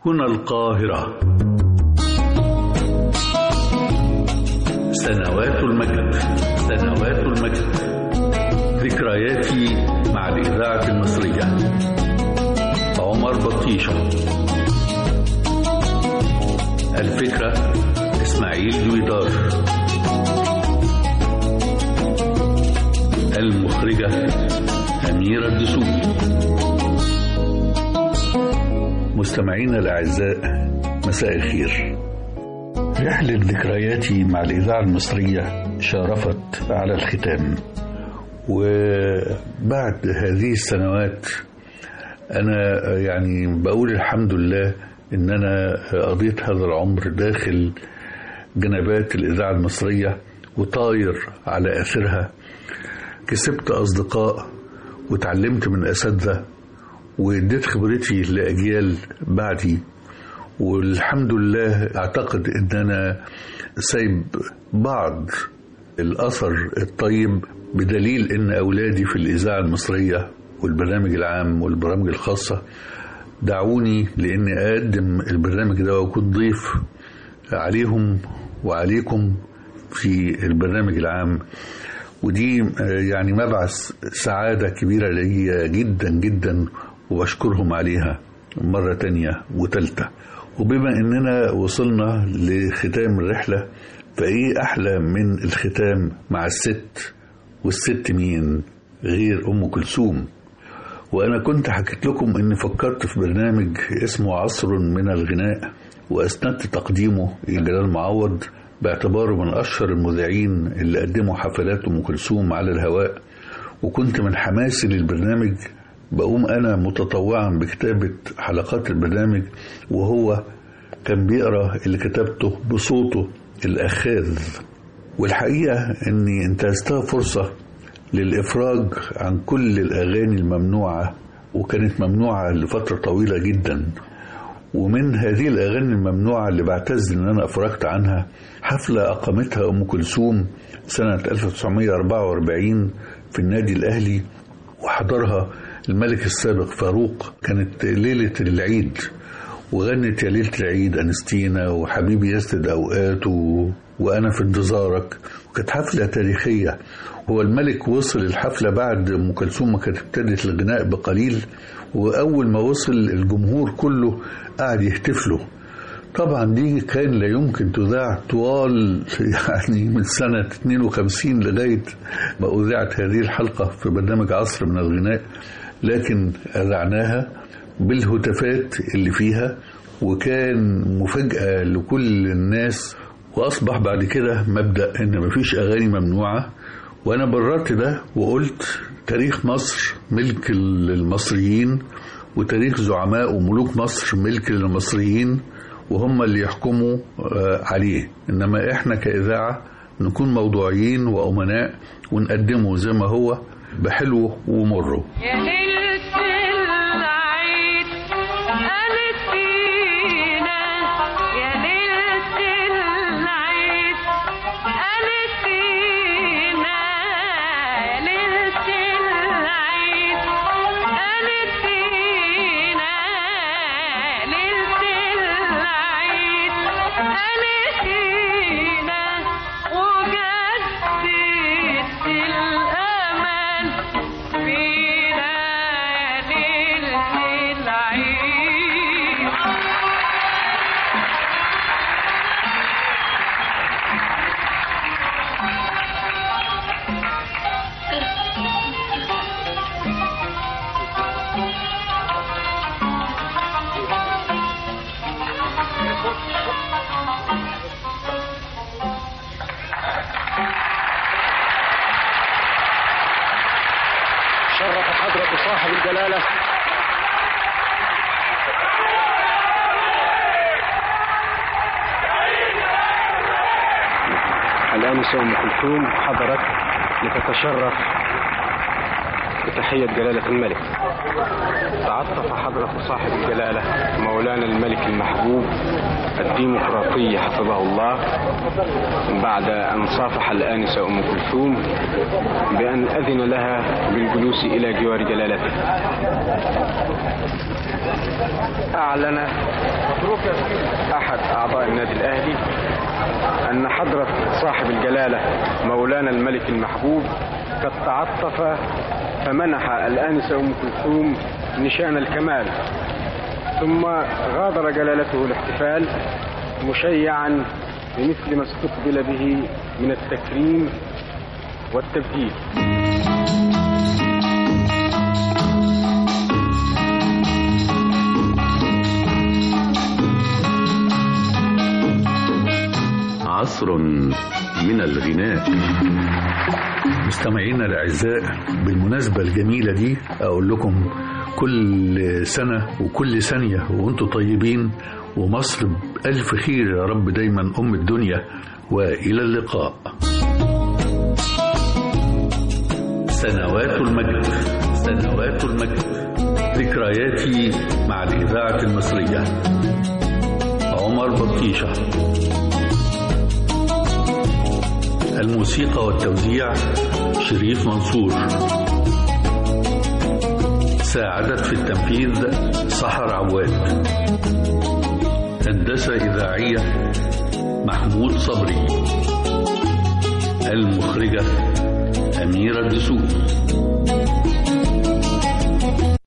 هنا القاهرة. سنوات المجد، سنوات المجد، ذكرياتي مع الإذاعة المصرية. عمر بطيشة. الفكرة إسماعيل دويدار. المخرجة أميرة الدسوقي. مستمعينا الأعزاء، مساء الخير. رحلة ذكرياتي مع الإذاعة المصرية شارفت على الختام، وبعد هذه السنوات أنا بقول الحمد لله إن أنا قضيت هذا العمر داخل جنبات الإذاعة المصرية وطاير على أثرها. كسبت أصدقاء وتعلمت من أساتذة واديت خبرتي لأجيال بعدي، والحمد لله أعتقد أن أنا سايب بعض الأثر الطيب، بدليل أن أولادي في الإذاعة المصرية والبرنامج العام والبرامج الخاصة دعوني لأني أقدم البرنامج ده وأكون ضيف عليهم وعليكم في البرنامج العام. ودي مبعث سعادة كبيرة لي جدا جدا، وبشكرهم عليها مرة تانية وتالتة. وبما أننا وصلنا لختام الرحلة، فإيه أحلى من الختام مع الست؟ والست مين غير أم كلثوم؟ وأنا كنت حكيت لكم أني فكرت في برنامج اسمه عصر من الغناء، وأسندت تقديمه إلى جلال معوض باعتباره من أشهر المذيعين اللي قدموا حفلات أم كلثوم على الهواء. وكنت من حماسي للبرنامج بقوم أنا متطوعا بكتابة حلقات البرنامج، وهو كان بيقرأ اللي كتبته بصوته الأخاذ. والحقيقة أني انتهزتها فرصة للإفراج عن كل الأغاني الممنوعة، وكانت ممنوعة لفترة طويلة جدا. ومن هذه الأغاني الممنوعة اللي بعتز أن أنا أفرجت عنها حفلة أقامتها أم كلثوم سنة 1944 في النادي الأهلي، وحضرها الملك السابق فاروق. كانت ليلة العيد، وغنت يا ليلة العيد أنستينا وحبيبي يسد أوقات وأنا في انتظارك. وكانت حفلة تاريخية. هو الملك وصل الحفلة بعد أم كلثوم ما كانت ابتدت الغناء بقليل، وأول ما وصل الجمهور كله قاعد يهتفله. طبعا دي كان لا يمكن تذاع طوال من سنة 52 لغاية ما أذاعت هذه الحلقة في برنامج عصر من الغناء، لكن أذعناها بالهتافات اللي فيها، وكان مفاجأة لكل الناس. وأصبح بعد كده مبدأ إن مفيش أغاني ممنوعة. وأنا بررت ده وقلت تاريخ مصر ملك للمصريين، وتاريخ زعماء وملوك مصر ملك للمصريين، وهم اللي يحكموا عليه. إنما إحنا كإذاعة نكون موضوعيين وأمناء ونقدمه زي ما هو بحلوه ومره. شرف حضرة صاحب الجلالة الآنسة أم كلثوم حضرت لتتشرف تحية جلالة الملك. تعطف حضرة صاحب الجلالة مولانا الملك المحبوب الديمقراطي حفظه الله بعد أن صافح الآنسة أم كلثوم بأن أذن لها بالجلوس إلى جوار جلالته. أعلن أحد أعضاء النادي الأهلي أن حضرة صاحب الجلالة مولانا الملك المحبوب قد تعطف فمنح الآنسة أم كلثوم نشان الكمال، ثم غادر جلالته الاحتفال مشيعا بمثل ما استقبل به من التكريم والتبجيل. عصر من الغناء. مستمعينا الأعزاء، بالمناسبة الجميلة دي أقول لكم كل سنة وكل ثانية وأنتم طيبين، ومصر بألف خير يا رب دايما أم الدنيا، وإلى اللقاء. سنوات المجد، سنوات المجد، ذكرياتي مع الإذاعة المصرية. عمر بطيشة. الموسيقى والتوزيع شريف منصور. ساعدت في التنفيذ سحر عواد. هندسة إذاعية محمود صبري. المخرجة أميرة الدسوقي.